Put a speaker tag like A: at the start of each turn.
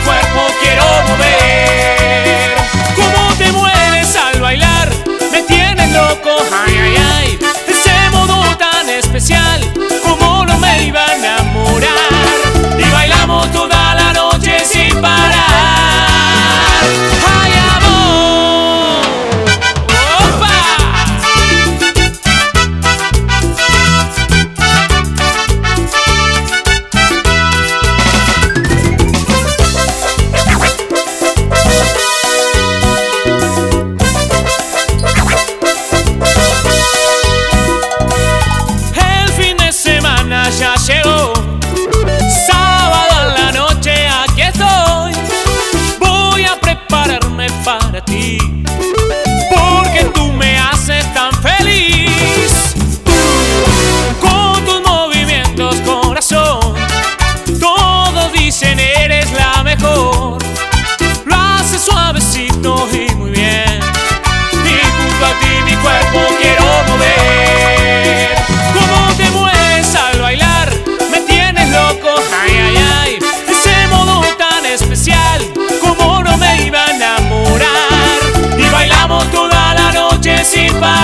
A: cuerpo quiero mover. Cómo te mueves al bailar, me tienes loco, ay, ay, ay. Ese modo tan especial, cómo no me iba a enamorar. Y bailamos toda la noche sin parar. Ay, amor, opa. El fin de semana ya llegó, sábado en la noche aquí estoy. Voy a prepararme para ti, porque tú me haces tan feliz. Con tus movimientos, corazón, todos dicen eres la mejor. Lo haces suavecito y muy bien, y junto a ti mi cuerpo quiero mover. Cómo te mueves al bailar, me tienes loco, ay, ay, ay. Ese modo tan especial, cómo no me iba a enamorar. Y bailamos toda la noche sin parar.